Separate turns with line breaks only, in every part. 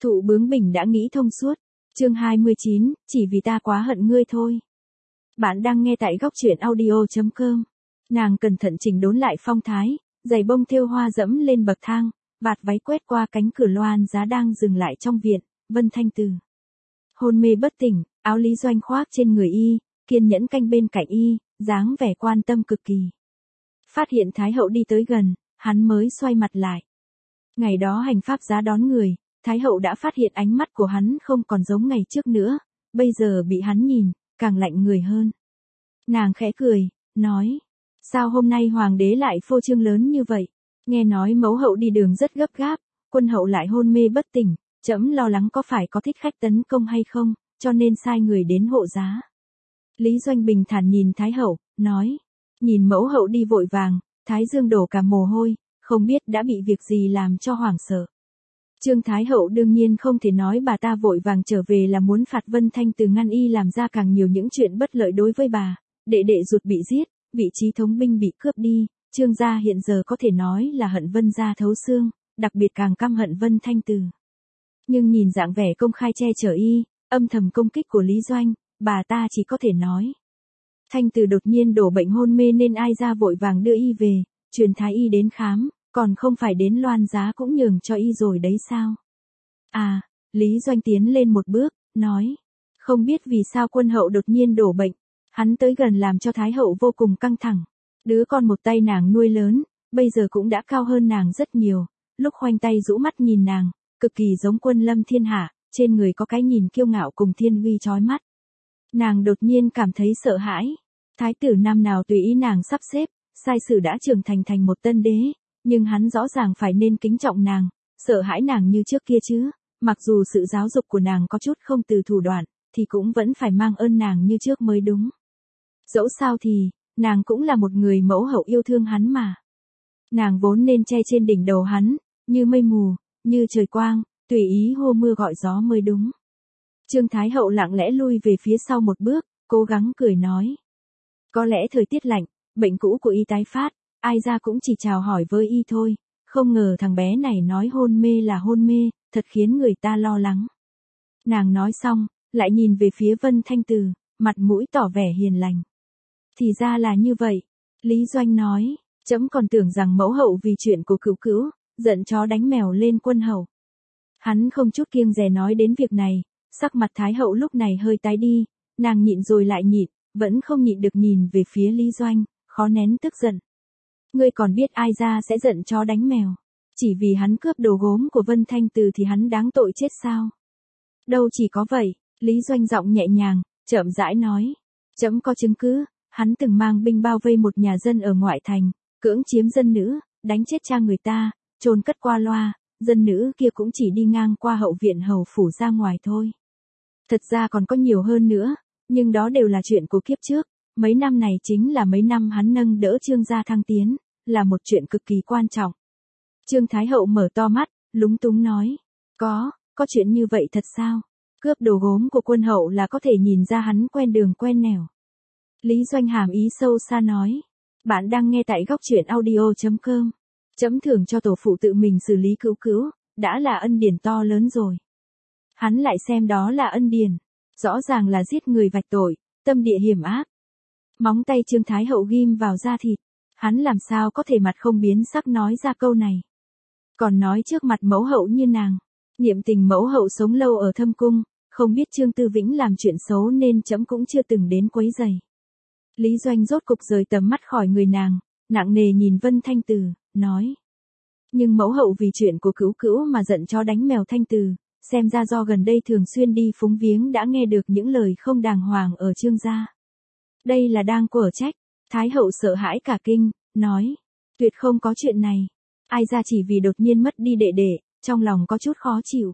Thụ bướng bỉnh đã nghĩ thông suốt. Chương 29, chỉ vì ta quá hận ngươi thôi. Bạn đang nghe tại góc truyện audio.com. Nàng cẩn thận chỉnh đốn lại phong thái, giày bông thêu hoa dẫm lên bậc thang, vạt váy quét qua cánh cửa loan giá đang dừng lại trong viện, Vân Thanh Từ. Hôn mê bất tỉnh, áo Lý Doanh khoác trên người y, kiên nhẫn canh bên cạnh y, dáng vẻ quan tâm cực kỳ. Phát hiện Thái hậu đi tới gần, hắn mới xoay mặt lại. Ngày đó hành pháp giá đón người, Thái hậu đã phát hiện ánh mắt của hắn không còn giống ngày trước nữa, bây giờ bị hắn nhìn, càng lạnh người hơn. Nàng khẽ cười, nói, sao hôm nay hoàng đế lại phô trương lớn như vậy? Nghe nói mẫu hậu đi đường rất gấp gáp, quân hậu lại hôn mê bất tỉnh, trẫm lo lắng có phải có thích khách tấn công hay không, cho nên sai người đến hộ giá. Lý Doanh bình thản nhìn Thái hậu, nói, nhìn mẫu hậu đi vội vàng, Thái Dương đổ cả mồ hôi, không biết đã bị việc gì làm cho hoảng sợ. Trương Thái hậu đương nhiên không thể nói bà ta vội vàng trở về là muốn phạt Vân Thanh Từ ngăn y làm ra càng nhiều những chuyện bất lợi đối với bà, đệ đệ ruột bị giết, vị trí thống binh bị cướp đi, Trương gia hiện giờ có thể nói là hận Vân gia thấu xương, đặc biệt càng căm hận Vân Thanh Từ. Nhưng nhìn dạng vẻ công khai che chở y, âm thầm công kích của Lý Doanh, bà ta chỉ có thể nói. Thanh Từ đột nhiên đổ bệnh hôn mê nên ai ra vội vàng đưa y về, truyền thái y đến khám, còn không phải đến loan giá cũng nhường cho y rồi đấy sao? À, Lý Doanh tiến lên một bước, nói, không biết vì sao quân hậu đột nhiên đổ bệnh, hắn tới gần làm cho Thái hậu vô cùng căng thẳng. Đứa con một tay nàng nuôi lớn, bây giờ cũng đã cao hơn nàng rất nhiều, lúc khoanh tay rũ mắt nhìn nàng, cực kỳ giống quân lâm thiên hạ, trên người có cái nhìn kiêu ngạo cùng thiên uy chói mắt. Nàng đột nhiên cảm thấy sợ hãi, thái tử năm nào tùy ý nàng sắp xếp, sai sử đã trưởng thành một tân đế, nhưng hắn rõ ràng phải nên kính trọng nàng, sợ hãi nàng như trước kia chứ, mặc dù sự giáo dục của nàng có chút không từ thủ đoạn, thì cũng vẫn phải mang ơn nàng như trước mới đúng. Dẫu sao thì, nàng cũng là một người mẫu hậu yêu thương hắn mà. Nàng vốn nên che trên đỉnh đầu hắn, như mây mù, như trời quang, tùy ý hô mưa gọi gió mới đúng. Trương Thái hậu lặng lẽ lui về phía sau một bước, cố gắng cười nói. Có lẽ thời tiết lạnh, bệnh cũ của y tái phát, ai ra cũng chỉ chào hỏi với y thôi, không ngờ thằng bé này nói hôn mê là hôn mê, thật khiến người ta lo lắng. Nàng nói xong, lại nhìn về phía Vân Thanh Từ, mặt mũi tỏ vẻ hiền lành. Thì ra là như vậy, Lý Doanh nói, trẫm còn tưởng rằng mẫu hậu vì chuyện của cữu cữu, giận chó đánh mèo lên quân hậu. Hắn không chút kiêng dè nói đến việc này, sắc mặt Thái hậu lúc này hơi tái đi, nàng nhịn rồi lại nhịn, vẫn không nhịn được nhìn về phía Lý Doanh, khó nén tức giận. Ngươi còn biết ai ra sẽ giận chó đánh mèo, chỉ vì hắn cướp đồ gốm của Vân Thanh Từ thì hắn đáng tội chết sao? Đâu chỉ có vậy, Lý Doanh giọng nhẹ nhàng, chậm rãi nói, trẫm có chứng cứ, hắn từng mang binh bao vây một nhà dân ở ngoại thành, cưỡng chiếm dân nữ, đánh chết cha người ta, chôn cất qua loa, dân nữ kia cũng chỉ đi ngang qua hậu viện hầu phủ ra ngoài thôi. Thật ra còn có nhiều hơn nữa, nhưng đó đều là chuyện của kiếp trước, mấy năm này chính là mấy năm hắn nâng đỡ Trương gia thăng tiến, là một chuyện cực kỳ quan trọng. Trương Thái hậu mở to mắt, lúng túng nói, có chuyện như vậy thật sao? Cướp đồ gốm của quân hậu là có thể nhìn ra hắn quen đường quen nẻo. Lý Doanh hàm ý sâu xa nói, bạn đang nghe tại góc truyện audio.com. Trẫm thưởng cho tổ phụ tự mình xử lý cữu cữu, đã là ân điển to lớn rồi. Hắn lại xem đó là ân điển, rõ ràng là giết người vạch tội, tâm địa hiểm ác. Móng tay Trương Thái hậu ghim vào da thịt, hắn làm sao có thể mặt không biến sắc nói ra câu này. Còn nói trước mặt mẫu hậu như nàng, niệm tình mẫu hậu sống lâu ở thâm cung, không biết Trương Tư Vĩnh làm chuyện xấu nên trẫm cũng chưa từng đến quấy rầy. Lý Doanh rốt cục rời tầm mắt khỏi người nàng, nặng nề nhìn Vân Thanh Từ, nói. Nhưng mẫu hậu vì chuyện của cữu cữu mà giận chó đánh mèo Thanh Từ, xem ra do gần đây thường xuyên đi phúng viếng đã nghe được những lời không đàng hoàng ở Trương gia. Đây là đang quở trách, Thái hậu sợ hãi cả kinh, nói. Tuyệt không có chuyện này, ai ra chỉ vì đột nhiên mất đi đệ đệ, trong lòng có chút khó chịu.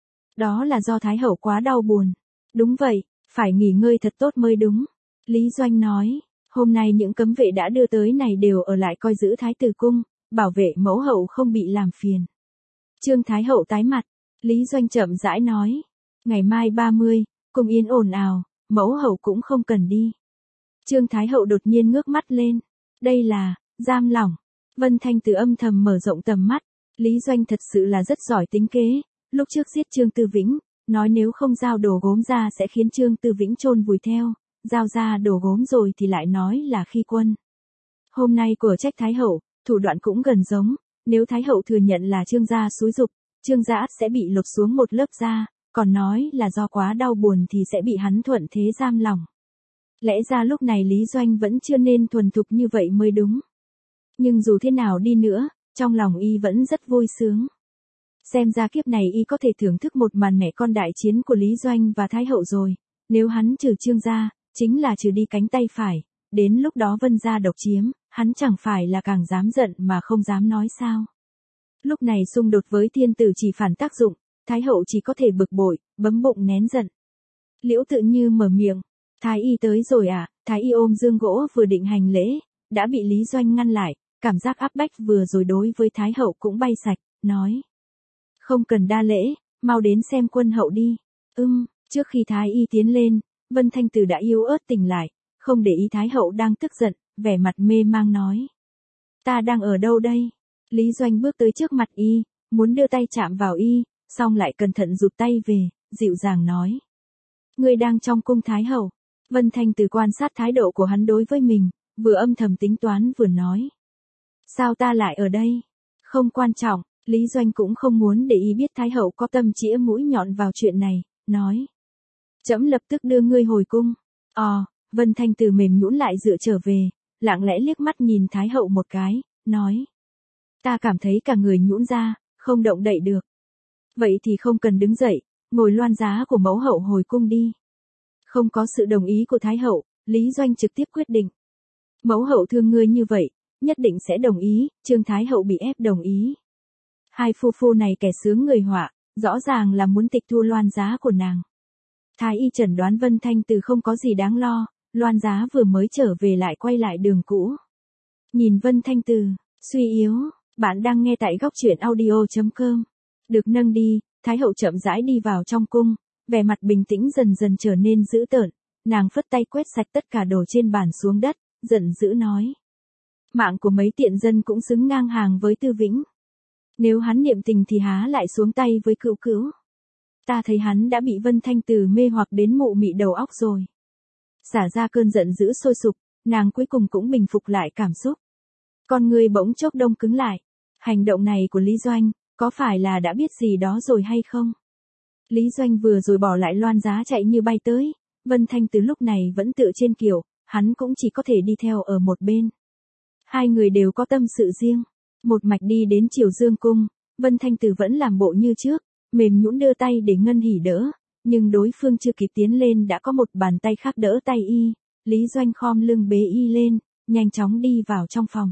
Đó là do Thái hậu quá đau buồn. Đúng vậy, phải nghỉ ngơi thật tốt mới đúng. Lý Doanh nói, hôm nay những cấm vệ đã đưa tới này đều ở lại coi giữ Thái tử cung, bảo vệ mẫu hậu không bị làm phiền. Trương Thái hậu tái mặt, Lý Doanh chậm rãi nói, ngày mai 30, cung yên ồn ào, mẫu hậu cũng không cần đi. Trương Thái hậu đột nhiên ngước mắt lên, đây là, giam lỏng. Vân Thanh Từ âm thầm mở rộng tầm mắt, Lý Doanh thật sự là rất giỏi tính kế, lúc trước giết Trương Tư Vĩnh, nói nếu không giao đồ gốm ra sẽ khiến Trương Tư Vĩnh chôn vùi theo, giao ra đồ gốm rồi thì lại nói là khi quân. Hôm nay của trách Thái Hậu, thủ đoạn cũng gần giống, nếu Thái Hậu thừa nhận là Trương gia xúi giục, Trương gia sẽ bị lột xuống một lớp da, còn nói là do quá đau buồn thì sẽ bị hắn thuận thế giam lỏng. Lẽ ra lúc này Lý Doanh vẫn chưa nên thuần thục như vậy mới đúng. Nhưng dù thế nào đi nữa, trong lòng y vẫn rất vui sướng. Xem ra kiếp này y có thể thưởng thức một màn mẹ con đại chiến của Lý Doanh và Thái Hậu rồi, nếu hắn trừ Trương gia, chính là trừ đi cánh tay phải, đến lúc đó Vân gia độc chiếm, hắn chẳng phải là càng dám giận mà không dám nói sao. Lúc này xung đột với thiên tử chỉ phản tác dụng, Thái Hậu chỉ có thể bực bội, bấm bụng nén giận. Liễu Tự Như mở miệng, Thái y tới rồi à? Thái y ôm dương gỗ vừa định hành lễ, đã bị Lý Doanh ngăn lại, cảm giác áp bách vừa rồi đối với Thái Hậu cũng bay sạch, nói. Không cần đa lễ, mau đến xem quân hậu đi. Trước khi Thái y tiến lên, Vân Thanh Từ đã yếu ớt tỉnh lại, không để ý Thái Hậu đang tức giận, vẻ mặt mê mang nói. Ta đang ở đâu đây? Lý Doanh bước tới trước mặt y, muốn đưa tay chạm vào y, xong lại cẩn thận rụt tay về, dịu dàng nói. Ngươi đang trong cung Thái Hậu. Vân Thanh Từ quan sát thái độ của hắn đối với mình, vừa âm thầm tính toán vừa nói. Sao ta lại ở đây? Không quan trọng, Lý Doanh cũng không muốn để y biết Thái Hậu có tâm chĩa mũi nhọn vào chuyện này, nói. Trẫm lập tức đưa ngươi hồi cung. Vân Thanh Từ mềm nhũn lại dựa trở về, lặng lẽ liếc mắt nhìn Thái Hậu một cái, nói. Ta cảm thấy cả người nhũn ra, không động đậy được. Vậy thì không cần đứng dậy, ngồi loan giá của mẫu hậu hồi cung đi. Không có sự đồng ý của Thái Hậu, Lý Doanh trực tiếp quyết định. Mẫu hậu thương ngươi như vậy, nhất định sẽ đồng ý, Trương Thái Hậu bị ép đồng ý. Hai phu phu này kẻ sướng người họa, rõ ràng là muốn tịch thu loan giá của nàng. Thái y chẩn đoán Vân Thanh Từ không có gì đáng lo, loan giá vừa mới trở về lại quay lại đường cũ. Nhìn Vân Thanh Từ, suy yếu, bạn đang nghe tại góc truyện audio.com. Được nâng đi, Thái Hậu chậm rãi đi vào trong cung, vẻ mặt bình tĩnh dần dần trở nên dữ tợn, nàng phất tay quét sạch tất cả đồ trên bàn xuống đất, giận dữ nói. Mạng của mấy tiện dân cũng xứng ngang hàng với Tư Vĩnh. Nếu hắn niệm tình thì há lại xuống tay với Cữu Cữu. Ta thấy hắn đã bị Vân Thanh Từ mê hoặc đến mụ mị đầu óc rồi. Xả ra cơn giận dữ sôi sục, nàng cuối cùng cũng bình phục lại cảm xúc. Con người bỗng chốc đông cứng lại. Hành động này của Lý Doanh, có phải là đã biết gì đó rồi hay không? Lý Doanh vừa rồi bỏ lại loan giá chạy như bay tới, Vân Thanh Từ lúc này vẫn tựa trên kiệu, hắn cũng chỉ có thể đi theo ở một bên. Hai người đều có tâm sự riêng, một mạch đi đến Triều Dương cung, Vân Thanh Từ vẫn làm bộ như trước, mềm nhũn đưa tay để Ngân Hỉ đỡ, nhưng đối phương chưa kịp tiến lên đã có một bàn tay khác đỡ tay y, Lý Doanh khom lưng bế y lên, nhanh chóng đi vào trong phòng.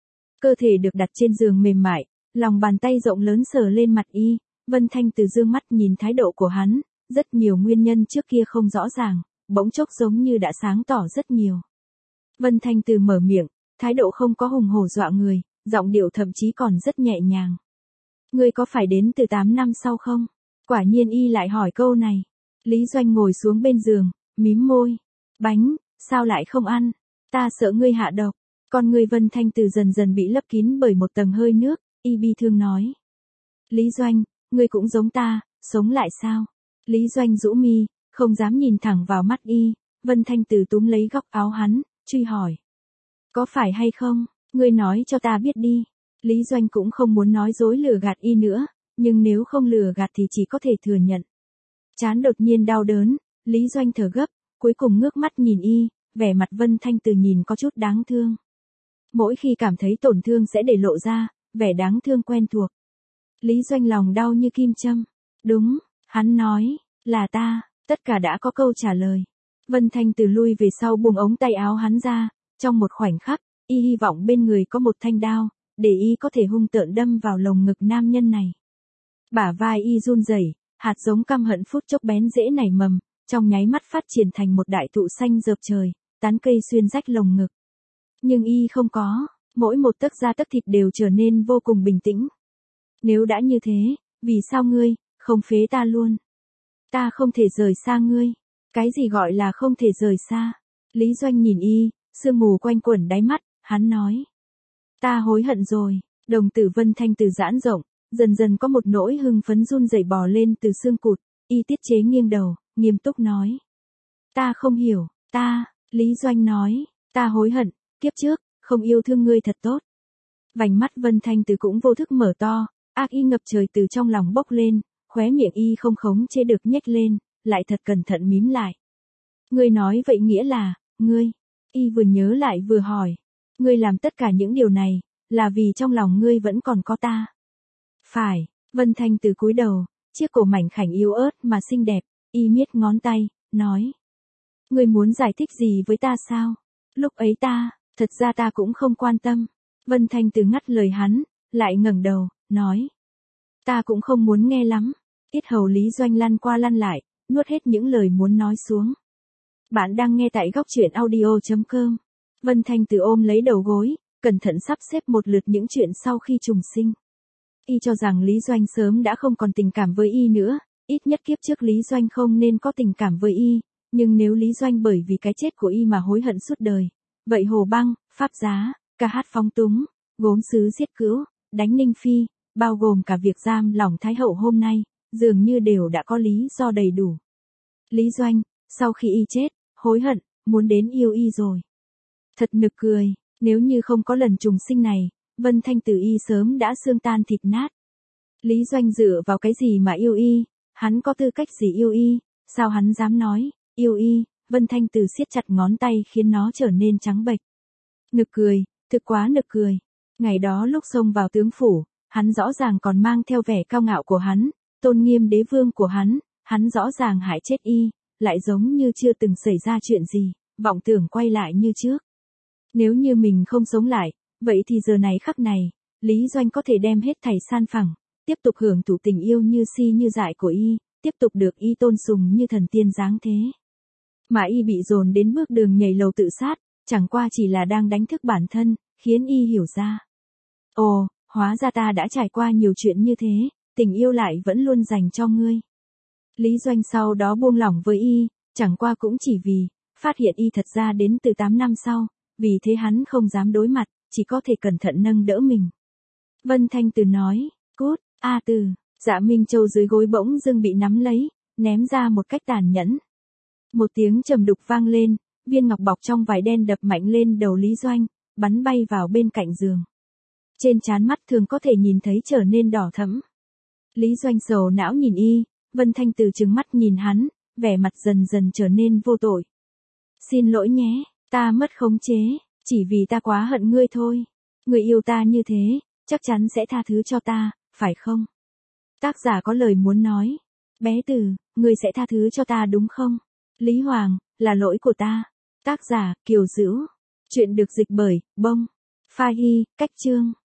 Cơ thể được đặt trên giường mềm mại, lòng bàn tay rộng lớn sờ lên mặt y, Vân Thanh Từ dương mắt nhìn thái độ của hắn, rất nhiều nguyên nhân trước kia không rõ ràng, bỗng chốc giống như đã sáng tỏ rất nhiều. Vân Thanh Từ mở miệng, thái độ không có hùng hổ dọa người, giọng điệu thậm chí còn rất nhẹ nhàng. Ngươi có phải đến từ 8 năm sau không? Quả nhiên y lại hỏi câu này. Lý Doanh ngồi xuống bên giường, mím môi. Bánh, sao lại không ăn? Ta sợ ngươi hạ độc. Con ngươi Vân Thanh Từ dần dần bị lấp kín bởi một tầng hơi nước, y bi thương nói. Lý Doanh, ngươi cũng giống ta, sống lại sao? Lý Doanh rũ mi, không dám nhìn thẳng vào mắt y, Vân Thanh Từ túm lấy góc áo hắn, truy hỏi. Có phải hay không? Ngươi nói cho ta biết đi. Lý Doanh cũng không muốn nói dối lừa gạt y nữa, nhưng nếu không lừa gạt thì chỉ có thể thừa nhận. Trán đột nhiên đau đớn, Lý Doanh thở gấp, cuối cùng ngước mắt nhìn y, vẻ mặt Vân Thanh Từ nhìn có chút đáng thương. Mỗi khi cảm thấy tổn thương sẽ để lộ ra, vẻ đáng thương quen thuộc. Lý Doanh lòng đau như kim châm. Đúng, hắn nói, là ta, tất cả đã có câu trả lời. Vân Thanh Từ lui về sau buông ống tay áo hắn ra, trong một khoảnh khắc, y hy vọng bên người có một thanh đao, để y có thể hung tợn đâm vào lồng ngực nam nhân này. Bả vai y run rẩy, hạt giống căm hận phút chốc bén rễ nảy mầm, trong nháy mắt phát triển thành một đại thụ xanh rợp trời, tán cây xuyên rách lồng ngực. Nhưng y không có, mỗi một tấc da tấc thịt đều trở nên vô cùng bình tĩnh. Nếu đã như thế, vì sao ngươi không phế ta luôn? Ta không thể rời xa ngươi. Cái gì gọi là không thể rời xa? Lý Doanh nhìn y, sương mù quanh quẩn đáy mắt, hắn nói. Ta hối hận rồi. Đồng tử Vân Thanh Từ giãn rộng, Dần dần có một nỗi hưng phấn run rẩy bò lên từ xương cụt, y tiết chế nghiêng đầu, nghiêm túc nói. Ta không hiểu, Lý Doanh nói, ta hối hận, kiếp trước, không yêu thương ngươi thật tốt. Vành mắt Vân Thanh Từ cũng vô thức mở to, ác ý ngập trời từ trong lòng bốc lên, khóe miệng y không khống chế được nhếch lên, lại thật cẩn thận mím lại. Ngươi nói vậy nghĩa là, y vừa nhớ lại vừa hỏi, ngươi làm tất cả những điều này, là vì trong lòng ngươi vẫn còn có ta. Phải, Vân Thanh Từ cúi đầu, chiếc cổ mảnh khảnh yếu ớt mà xinh đẹp, y miết ngón tay, nói. Ngươi muốn giải thích gì với ta sao? Lúc ấy thật ra ta cũng không quan tâm. Vân Thanh Từ ngắt lời hắn, lại ngẩng đầu, nói. Ta cũng không muốn nghe lắm. Yết hầu Lý Doanh lăn qua lăn lại, nuốt hết những lời muốn nói xuống. Bạn đang nghe tại góc truyện audio.com. Vân Thanh Từ ôm lấy đầu gối, cẩn thận sắp xếp một lượt những chuyện sau khi trùng sinh. Y cho rằng Lý Doanh sớm đã không còn tình cảm với y nữa, ít nhất kiếp trước Lý Doanh không nên có tình cảm với y, nhưng nếu Lý Doanh bởi vì cái chết của y mà hối hận suốt đời, vậy Hồ Băng, Pháp Giá, ca hát phóng túng, gốm sứ giết cữu, đánh Ninh Phi, bao gồm cả việc giam lỏng Thái Hậu hôm nay, dường như đều đã có lý do đầy đủ. Lý Doanh, sau khi y chết, hối hận, muốn đến yêu y rồi. Thật nực cười, nếu như không có lần trùng sinh này, Vân Thanh Từ y sớm đã xương tan thịt nát. Lý Doanh dựa vào cái gì mà yêu y, hắn có tư cách gì yêu y, sao hắn dám nói, yêu y, Vân Thanh Từ siết chặt ngón tay khiến nó trở nên trắng bệch. Nực cười, thực quá nực cười. Ngày đó lúc xông vào tướng phủ, hắn rõ ràng còn mang theo vẻ cao ngạo của hắn, tôn nghiêm đế vương của hắn rõ ràng hại chết y, lại giống như chưa từng xảy ra chuyện gì, vọng tưởng quay lại như trước. Nếu như mình không sống lại, vậy thì giờ này khắc này, Lý Doanh có thể đem hết thảy san phẳng, tiếp tục hưởng thụ tình yêu như si như dại của y, tiếp tục được y tôn sùng như thần tiên dáng thế. Mà y bị dồn đến bước đường nhảy lầu tự sát, chẳng qua chỉ là đang đánh thức bản thân, khiến y hiểu ra. Ồ, hóa ra ta đã trải qua nhiều chuyện như thế, tình yêu lại vẫn luôn dành cho ngươi. Lý Doanh sau đó buông lỏng với y, chẳng qua cũng chỉ vì, phát hiện y thật ra đến từ 8 năm sau, vì thế hắn không dám đối mặt, chỉ có thể cẩn thận nâng đỡ mình. Vân Thanh Từ nói, cút, A Từ, Dạ Minh Châu dưới gối bỗng dưng bị nắm lấy, ném ra một cách tàn nhẫn. Một tiếng trầm đục vang lên, viên ngọc bọc trong vải đen đập mạnh lên đầu Lý Doanh, bắn bay vào bên cạnh giường. Trên trán mắt thường có thể nhìn thấy trở nên đỏ thẫm. Lý Doanh sầu não nhìn y, Vân Thanh Từ trừng mắt nhìn hắn, vẻ mặt dần dần trở nên vô tội. Xin lỗi nhé, ta mất khống chế, chỉ vì ta quá hận ngươi thôi. Ngươi yêu ta như thế, chắc chắn sẽ tha thứ cho ta, phải không? Tác giả có lời muốn nói. Bé Từ, ngươi sẽ tha thứ cho ta đúng không? Lý Hoàng, là lỗi của ta. Tác giả, Kiều Dữu. Chuyện được dịch bởi, Bông. Pha Hy, cách chương.